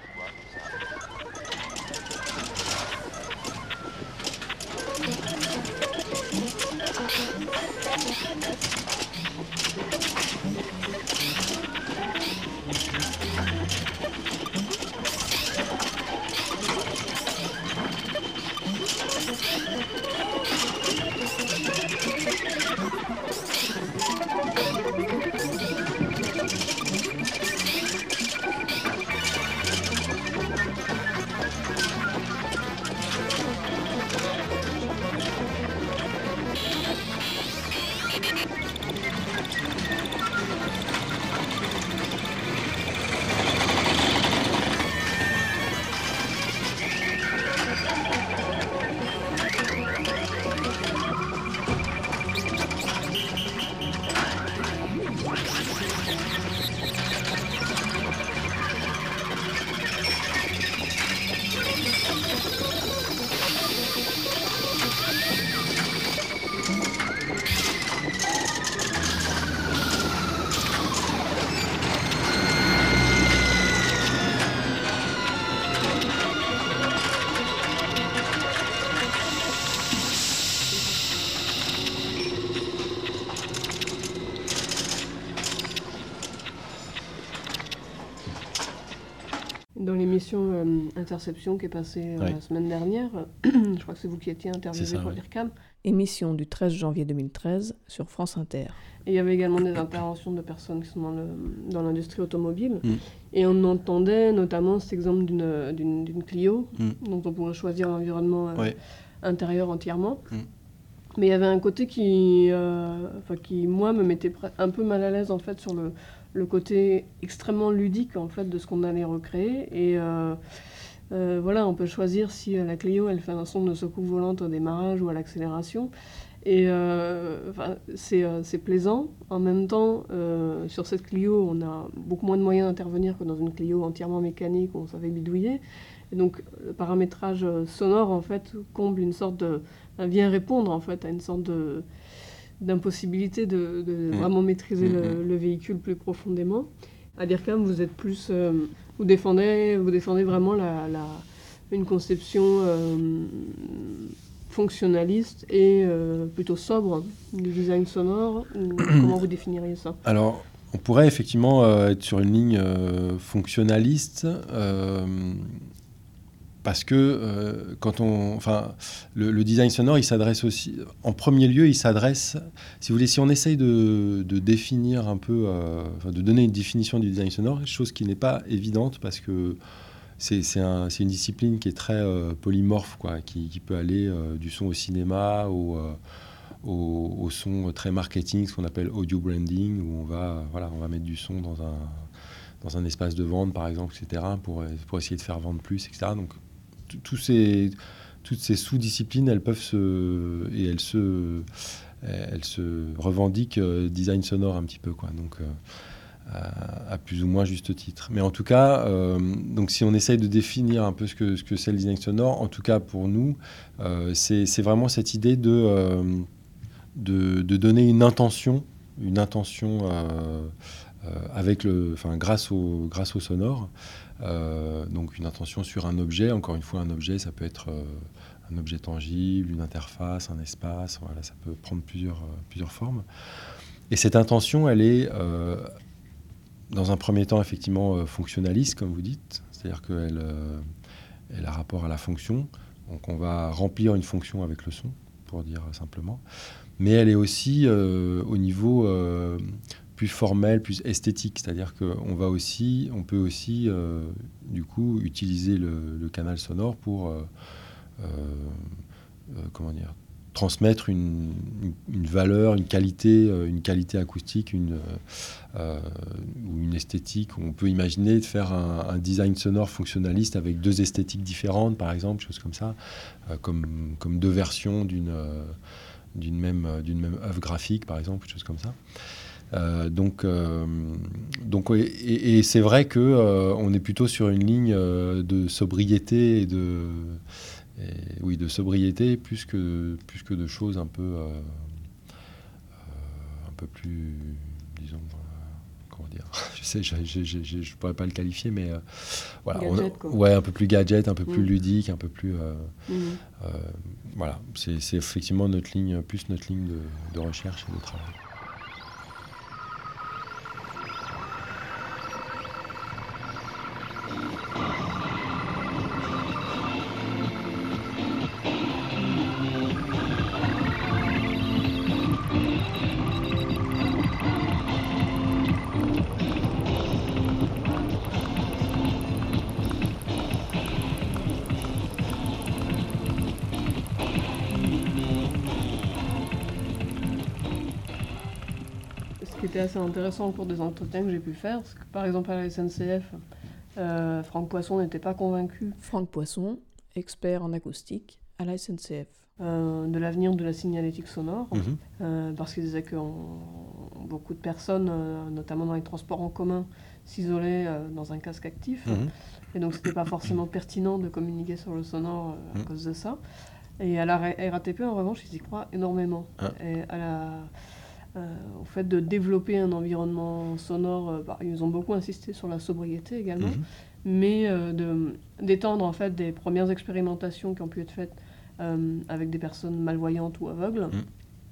Dans l'émission euh, Interception qui est passée euh, Oui. la semaine dernière, je crois que c'est vous qui étiez interviewé C'est ça, pour oui. l'I R C A M. Émission du treize janvier deux mille treize sur France Inter. Et il y avait également des interventions de personnes qui sont dans, le, dans l'industrie automobile. Mm. Et on entendait notamment cet exemple d'une, d'une, d'une Clio, Mm. dont on pourrait choisir l'environnement euh, Ouais. intérieur entièrement. Mm. Mais il y avait un côté qui, euh, enfin, qui moi, me mettait pre- un peu mal à l'aise en fait, sur le, le côté extrêmement ludique en fait, de ce qu'on allait recréer. Et euh, euh, voilà, on peut choisir si euh, la Clio elle fait un son de secousse volante au démarrage ou à l'accélération. Et euh, enfin, c'est, euh, c'est plaisant. En même temps, euh, sur cette Clio, on a beaucoup moins de moyens d'intervenir que dans une Clio entièrement mécanique où on savait bidouiller. Et donc, le paramétrage euh, sonore, en fait, comble une sorte de... enfin, vient répondre, en fait, à une sorte de, d'impossibilité de, de Mmh. vraiment maîtriser Mmh. le, le véhicule plus profondément. À l'I R C A M, vous êtes plus... euh, vous, défendez, vous défendez vraiment la, la, une conception... Euh, fonctionnaliste et euh, plutôt sobre du design sonore, ou comment vous définiriez ça ? Alors, on pourrait effectivement euh, être sur une ligne euh, fonctionnaliste, euh, parce que euh, quand on, enfin, le, le design sonore, il s'adresse aussi, en premier lieu, il s'adresse, si vous voulez, si on essaye de, de définir un peu, euh, enfin, de donner une définition du design sonore, chose qui n'est pas évidente parce que C'est, c'est, un, c'est une discipline qui est très euh, polymorphe, quoi, qui, qui peut aller euh, du son au cinéma au, euh, au, au son très marketing, ce qu'on appelle audio branding, où on va, voilà, on va mettre du son dans un, dans un espace de vente, par exemple, et cetera, pour, pour essayer de faire vendre plus, et cetera. Donc, tous ces, toutes ces sous-disciplines, elles peuvent se... et elles se, elles se revendiquent euh, design sonore un petit peu, quoi. Donc... Euh, À, à plus ou moins juste titre. Mais en tout cas, euh, donc si on essaye de définir un peu ce que, ce que c'est le design sonore, en tout cas pour nous, euh, c'est, c'est vraiment cette idée de, euh, de, de donner une intention, une intention euh, euh, avec le, enfin, grâce au, grâce au sonore. Euh, donc une intention sur un objet. Encore une fois, un objet, ça peut être euh, un objet tangible, une interface, un espace. Voilà, ça peut prendre plusieurs, euh, plusieurs formes. Et cette intention, elle est euh, dans un premier temps, effectivement, euh, fonctionnaliste, comme vous dites. C'est-à-dire qu'elle euh, elle a rapport à la fonction. Donc, on va remplir une fonction avec le son, pour dire simplement. mais elle est aussi euh, au niveau euh, plus formel, plus esthétique. C'est-à-dire qu'on va aussi, on peut aussi, euh, du coup, utiliser le, le canal sonore pour, euh, euh, euh, comment dire, transmettre une, une, une valeur, une qualité, euh, une qualité acoustique, une, euh, ou une esthétique. On peut imaginer de faire un, un design sonore fonctionnaliste avec deux esthétiques différentes, par exemple, choses comme ça, euh, comme, comme deux versions d'une, euh, d'une, même, d'une même œuvre graphique, par exemple, choses comme ça. Euh, donc, euh, donc et, et c'est vrai que euh, on est plutôt sur une ligne euh, de sobriété et de et, oui de sobriété plus que plus que de choses un peu euh, euh, un peu plus disons euh, comment dire je sais je, je, je, je, je pourrais pas le qualifier mais euh, voilà gadget, on, quoi. Ouais, un peu plus gadget, un peu plus mmh. ludique, un peu plus euh, mmh. euh, voilà c'est, c'est effectivement notre ligne plus notre ligne de, de recherche et de travail. Ce qui était assez intéressant au cours des entretiens que j'ai pu faire, c'est que par exemple à la S N C F, euh, Franck Poisson n'était pas convaincu. Franck Poisson, expert en acoustique à la S N C F. Euh, de l'avenir de la signalétique sonore, Mmh. euh, parce qu'il disait que on, beaucoup de personnes, euh, notamment dans les transports en commun, s'isolaient euh, dans un casque actif, Mmh. et donc c'était pas forcément pertinent de communiquer sur le sonore euh, à Mmh. cause de ça. Et à la R A T P, en revanche, ils y croient énormément. Ah. Et à la, euh, au fait de développer un environnement sonore, euh, bah, ils ont beaucoup insisté sur la sobriété également, Mmh. mais euh, de, d'étendre en fait des premières expérimentations qui ont pu être faites euh, avec des personnes malvoyantes ou aveugles Mmh.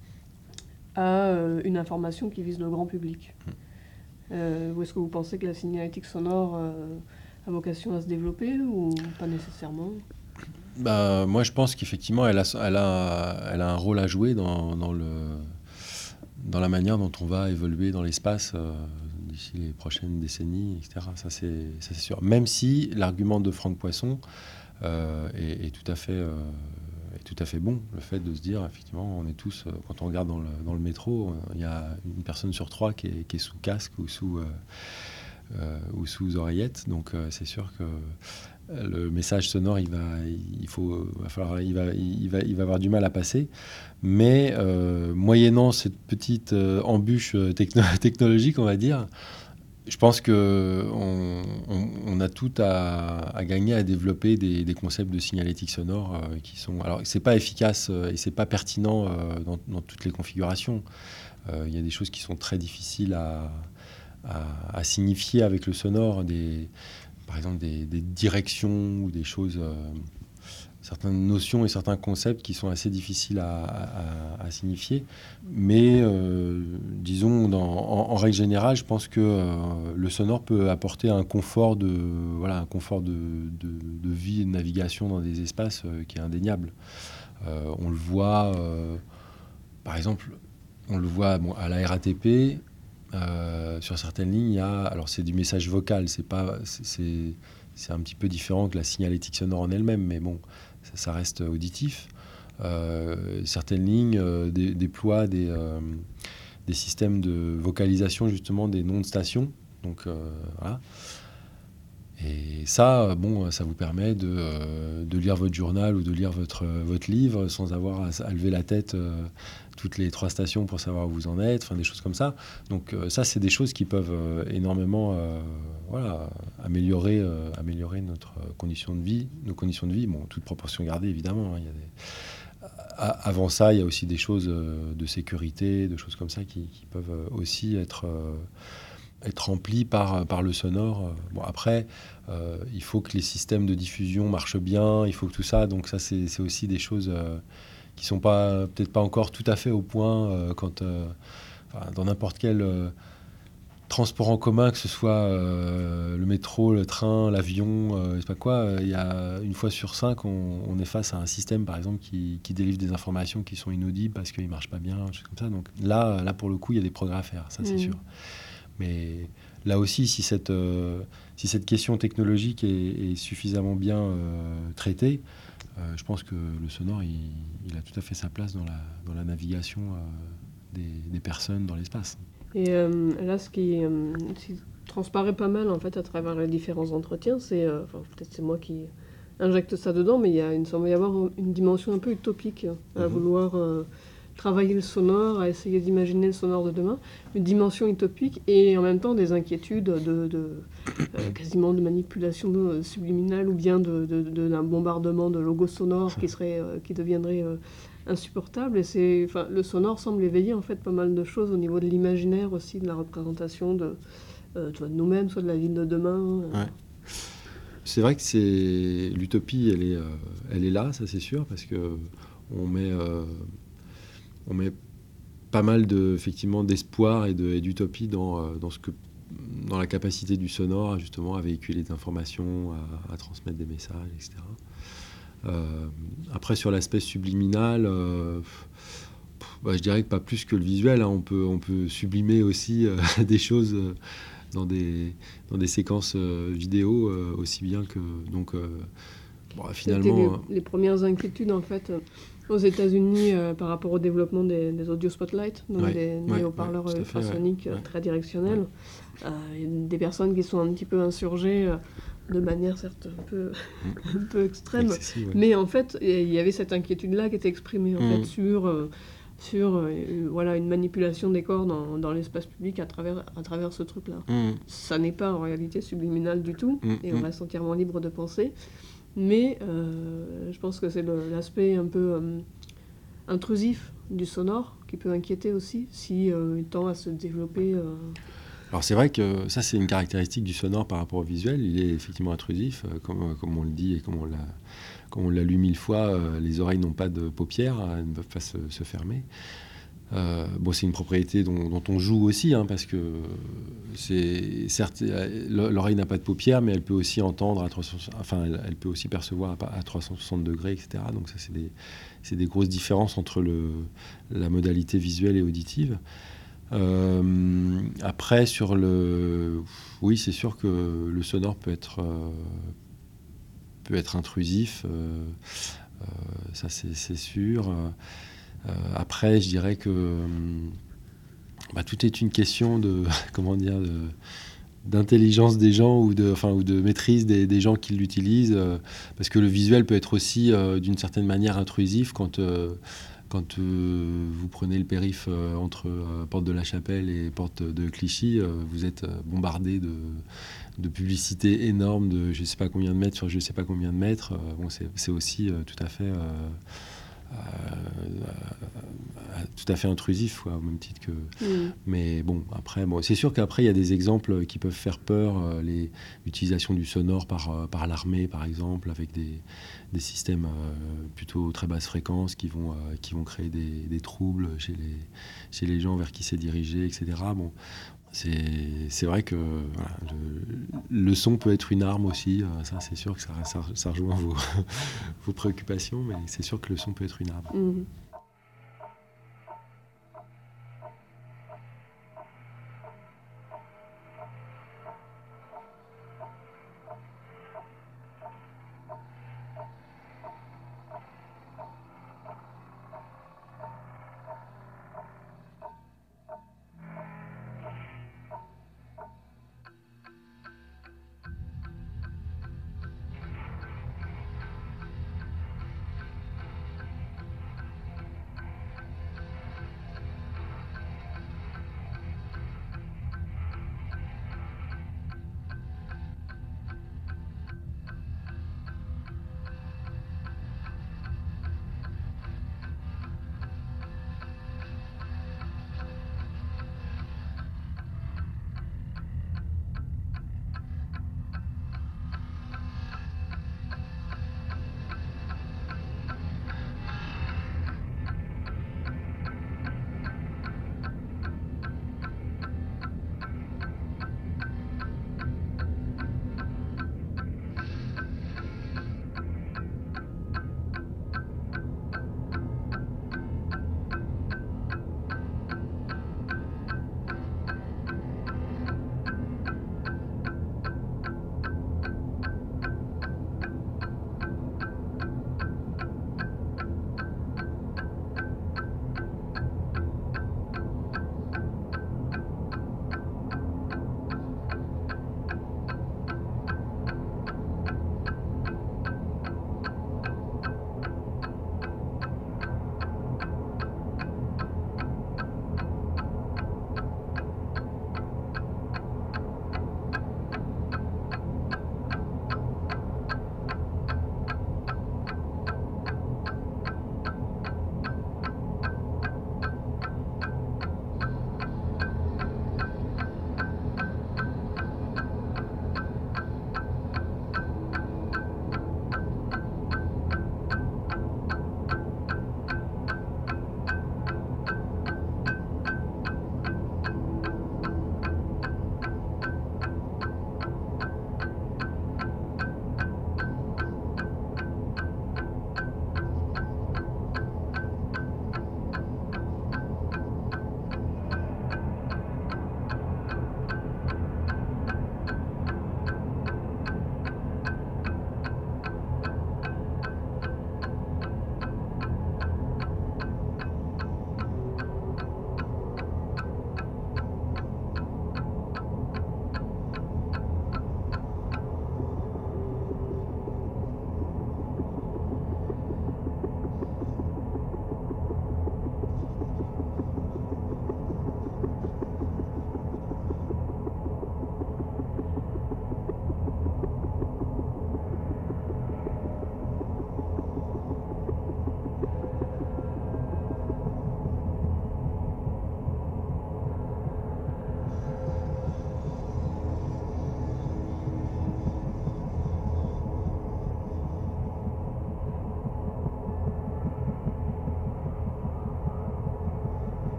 à euh, une information qui vise le grand public. Mmh. Euh, ou est-ce que vous pensez que la signalétique sonore euh, a vocation à se développer ou pas nécessairement ? Bah, moi, je pense qu'effectivement, elle a, elle a, elle a un rôle à jouer dans, dans, le, dans la manière dont on va évoluer dans l'espace euh, d'ici les prochaines décennies, et cetera. Ça, c'est, ça, c'est sûr. Même si l'argument de Franck Poisson euh, est, est, tout à fait, euh, est tout à fait bon. Le fait de se dire, effectivement, on est tous, euh, quand on regarde dans le, dans le métro, il y a une personne sur trois qui est, qui est sous casque ou sous, euh, euh, ou sous oreillette. Donc, euh, c'est sûr que le message sonore, il va, il faut, va falloir, il va, il va, il va avoir du mal à passer. Mais euh, moyennant cette petite euh, embûche techno- technologique, on va dire, je pense que on, on, on a tout à, à gagner à développer des, des concepts de signalétique sonore euh, qui sont. Alors, c'est pas efficace euh, et c'est pas pertinent euh, dans, dans toutes les configurations. Euh, il y a des choses qui sont très difficiles à, à, à signifier avec le sonore. Des, par exemple des, des directions ou des choses, euh, certaines notions et certains concepts qui sont assez difficiles à, à, à signifier. Mais euh, disons, dans, en, en règle générale, je pense que euh, le sonore peut apporter un confort de, voilà, un confort de, de, de vie et de navigation dans des espaces euh, qui est indéniable. Euh, on le voit, euh, par exemple, on le voit bon, à la R A T P. Euh, sur certaines lignes, il y a, alors c'est du message vocal, c'est pas, c'est, c'est, c'est un petit peu différent que la signalétique sonore en elle-même, mais bon, ça, ça reste auditif. Euh, certaines lignes euh, dé, déploient des, euh, des systèmes de vocalisation justement des noms de stations, donc euh, voilà. Et ça, bon, ça vous permet de, euh, de lire votre journal ou de lire votre, votre livre sans avoir à, à lever la tête euh, toutes les trois stations pour savoir où vous en êtes, enfin des choses comme ça. Donc euh, ça, c'est des choses qui peuvent euh, énormément euh, voilà, améliorer, euh, améliorer notre condition de vie, nos conditions de vie, bon, toute proportion gardée évidemment. Hein, il y a des... Avant ça, il y a aussi des choses euh, de sécurité, de choses comme ça qui, qui peuvent aussi être... Euh, être rempli par, par le sonore. Bon, après, euh, il faut que les systèmes de diffusion marchent bien, il faut que tout ça, donc ça, c'est, c'est aussi des choses euh, qui ne sont pas, peut-être pas encore tout à fait au point euh, quand, euh, enfin, dans n'importe quel... Euh, transport en commun, que ce soit euh, le métro, le train, l'avion, euh, je sais pas quoi, il y a une fois sur cinq, on, on est face à un système, par exemple, qui, qui délivre des informations qui sont inaudibles parce qu'il marche pas bien, des choses comme ça. Donc là, là pour le coup, il y a des progrès à faire, ça c'est mmh. sûr. Mais là aussi, si cette, euh, si cette question technologique est, est suffisamment bien euh, traitée, euh, je pense que le sonore, il, il a tout à fait sa place dans la, dans la navigation euh, des, des personnes dans l'espace. Et euh, là, ce qui, euh, ce qui transparaît pas mal en fait à travers les différents entretiens, c'est, euh, enfin, peut-être c'est moi qui injecte ça dedans, mais il, y a une, il semble y avoir une dimension un peu utopique à mmh. vouloir euh, travailler le sonore, à essayer d'imaginer le sonore de demain, une dimension utopique et en même temps des inquiétudes de, de euh, quasiment de manipulation subliminale ou bien de, de, de, d'un bombardement de logos sonores qui serait, euh, qui deviendrait euh, insupportable. Et c'est, enfin, le sonore semble éveiller en fait pas mal de choses au niveau de l'imaginaire aussi, de la représentation de, euh, soit de nous-mêmes, soit de la ville de demain. Ouais. C'est vrai que c'est l'utopie, elle est, euh, elle est là, ça c'est sûr, parce que on met, euh, on met pas mal de, effectivement, d'espoir et, de, et d'utopie dans, euh, dans ce que, dans la capacité du sonore justement à véhiculer des informations, à, à transmettre des messages, et cetera. Euh, après sur l'aspect subliminal, euh, bah, je dirais que pas plus que le visuel, hein. on peut, on peut sublimer aussi euh, des choses. Euh, Dans des, dans des séquences euh, vidéo euh, aussi bien que... Donc, euh, bon, finalement... C'était les, les premières inquiétudes, en fait, euh, aux États-Unis euh, par rapport au développement des, des audio spotlight, donc ouais, des, des ouais, haut-parleurs ouais, ultrasoniques ouais, ouais. très directionnels. Ouais. Euh, des personnes qui sont un petit peu insurgées, euh, de manière certes un peu, un peu extrême, ouais. mais en fait, il y avait cette inquiétude-là qui était exprimée, en mmh. fait, sur... Euh, sur euh, voilà, une manipulation des corps dans, dans l'espace public à travers, à travers ce truc-là. Mmh. Ça n'est pas en réalité subliminal du tout, mmh. et on reste entièrement libre de penser, mais euh, je pense que c'est le, l'aspect un peu euh, intrusif du sonore qui peut inquiéter aussi, si euh, il tend à se développer... Euh... Alors c'est vrai que ça c'est une caractéristique du sonore par rapport au visuel, il est effectivement intrusif, euh, comme, comme on le dit et comme on l'a... Comme on l'a lu mille fois, euh, les oreilles n'ont pas de paupières, elles ne peuvent pas se, se fermer. Euh, bon, c'est une propriété dont, dont on joue aussi, hein, parce que c'est, certes, l'oreille n'a pas de paupières, mais elle peut aussi entendre à trois cents, enfin, elle, elle peut aussi percevoir à, à trois cent soixante degrés, et cetera. Donc ça, c'est des, c'est des grosses différences entre le, la modalité visuelle et auditive. Euh, après, sur le, oui, c'est sûr que le sonore peut être euh, peut être intrusif, euh, euh, ça c'est, c'est sûr. Euh, après, je dirais que bah, tout est une question de comment dire de, d'intelligence des gens ou de, enfin, ou de maîtrise des, des gens qui l'utilisent, euh, parce que le visuel peut être aussi euh, d'une certaine manière intrusif quand euh, quand euh, vous prenez le périph euh, entre euh, Porte de la Chapelle et Porte de Clichy, euh, vous êtes euh, bombardé de, de publicités énormes de je ne sais pas combien de mètres sur je ne sais pas combien de mètres. Euh, bon, c'est, c'est aussi euh, tout à fait... Euh, Euh, euh, tout à fait intrusif, quoi, au même titre que... Mmh. Mais bon, après, bon, c'est sûr qu'après, il y a des exemples qui peuvent faire peur, euh, les, l'utilisation du sonore par, euh, par l'armée, par exemple, avec des, des systèmes euh, plutôt très basse fréquence qui vont, euh, qui vont créer des, des troubles chez les, chez les gens vers qui c'est dirigé, et cetera. Bon, c'est, c'est vrai que voilà, le, le son peut être une arme aussi, euh, ça c'est sûr que ça, ça, ça rejoint vos, vos préoccupations, mais c'est sûr que le son peut être une arme. Mmh.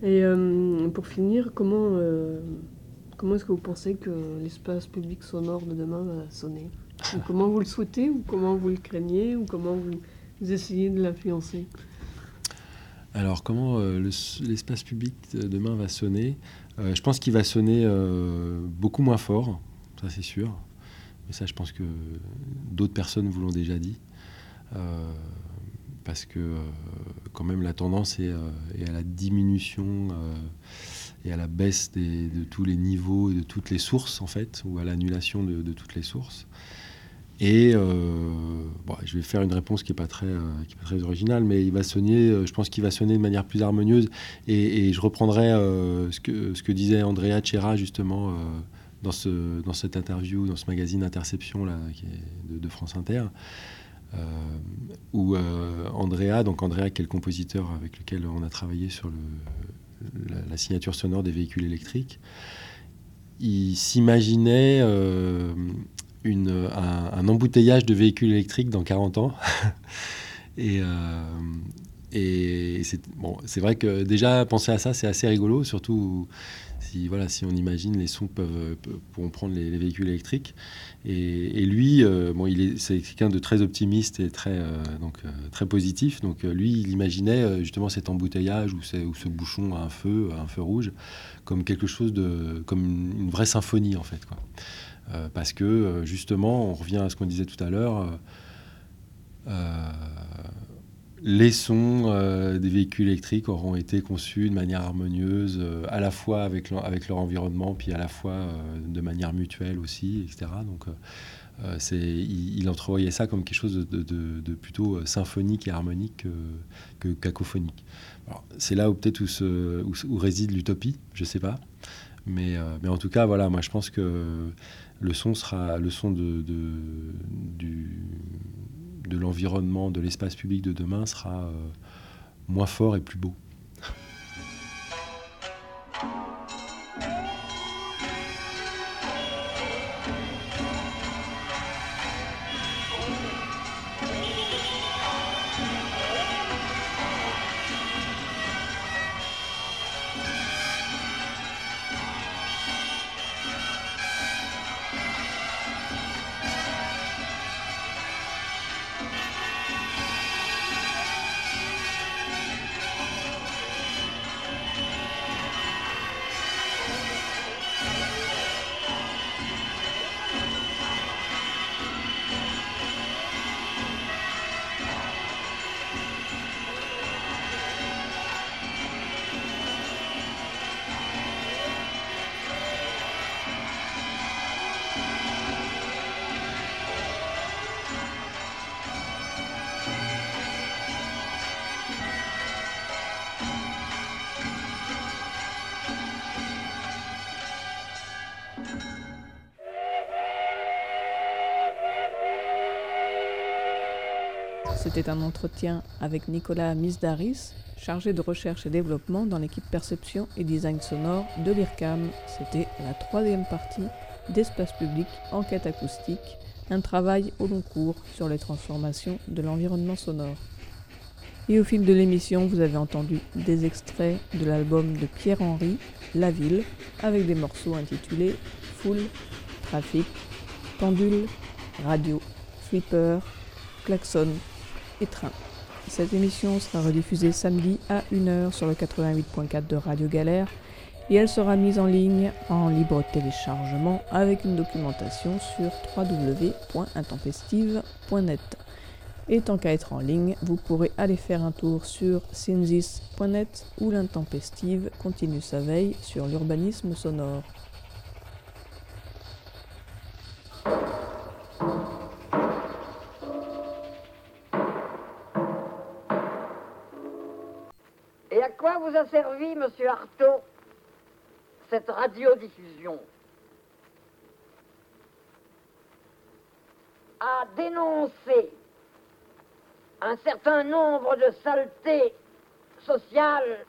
Et euh, pour finir, comment, euh, comment est-ce que vous pensez que l'espace public sonore de demain va sonner? Ou comment vous le souhaitez, ou comment vous le craignez, ou comment vous, vous essayez de l'influencer? Alors, comment euh, le, l'espace public de demain va sonner? euh, Je pense qu'il va sonner euh, beaucoup moins fort, ça c'est sûr. Mais ça, je pense que d'autres personnes vous l'ont déjà dit. Euh, parce que euh, quand même la tendance est, euh, est à la diminution euh, et à la baisse des, de tous les niveaux et de toutes les sources, en fait, ou à l'annulation de, de toutes les sources. Et euh, bon, je vais faire une réponse qui n'est pas, euh, pas très originale, mais il va sonner, euh, je pense qu'il va sonner de manière plus harmonieuse. Et, et je reprendrai euh, ce, que, ce que disait Andrea Cera, justement, euh, dans, ce, dans cette interview, dans ce magazine Interception là, qui est de, de France Inter, euh, où euh, Andrea, donc Andrea qui est le compositeur avec lequel on a travaillé sur le, la, la signature sonore des véhicules électriques, il s'imaginait... Euh, Une, un, un embouteillage de véhicules électriques dans quarante ans. et, euh, et c'est, bon, c'est vrai que déjà, penser à ça, c'est assez rigolo, surtout si, voilà, si on imagine les sons peuvent, peuvent, pourront prendre les, les véhicules électriques. Et, et lui, euh, bon, il est, c'est quelqu'un de très optimiste et très, euh, donc, euh, très positif. Donc lui, il imaginait justement cet embouteillage ou, c'est, ou ce bouchon à un feu, à un feu rouge, comme quelque chose de... comme une, une vraie symphonie, en fait, quoi. Euh, parce que, euh, justement, on revient à ce qu'on disait tout à l'heure, euh, euh, les sons euh, des véhicules électriques auront été conçus de manière harmonieuse, euh, à la fois avec, leur, avec leur environnement, puis à la fois euh, de manière mutuelle aussi, et cetera. Donc, euh, c'est, il, il entrevoyait ça comme quelque chose de, de, de, de plutôt symphonique et harmonique que, que cacophonique. Alors, c'est là où peut-être où, se, où, où réside l'utopie, je ne sais pas. Mais, euh, mais en tout cas, voilà, moi je pense que le son sera le son de, de, du, de l'environnement, de l'espace public de demain sera euh, moins fort et plus beau. C'était un entretien avec Nicolas Misdaris, chargé de recherche et développement dans l'équipe perception et design sonore de l'I R C A M. C'était la troisième partie d'Espace public, enquête acoustique, un travail au long cours sur les transformations de l'environnement sonore. Et au fil de l'émission, vous avez entendu des extraits de l'album de Pierre-Henry, La Ville, avec des morceaux intitulés Foule, Trafic, Pendule, Radio, Flipper, Klaxon et Train. Cette émission sera rediffusée samedi à une heure sur le quatre-vingt-huit point quatre de Radio Galère et elle sera mise en ligne en libre téléchargement avec une documentation sur w w w point intempestive point net. Et tant qu'à être en ligne, vous pourrez aller faire un tour sur synthis point net où l'intempestive continue sa veille sur l'urbanisme sonore. Et à quoi vous a servi, monsieur Artaud, cette radiodiffusion? À dénoncer un certain nombre de saletés sociales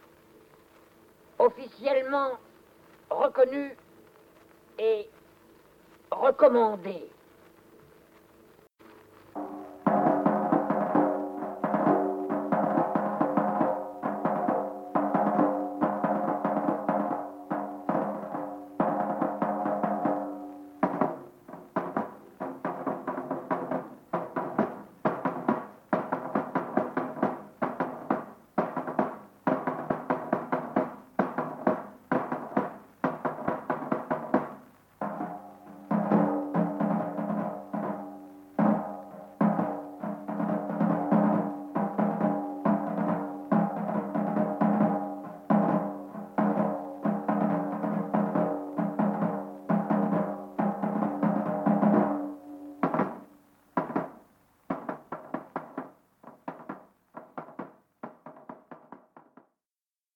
officiellement reconnues et recommandées.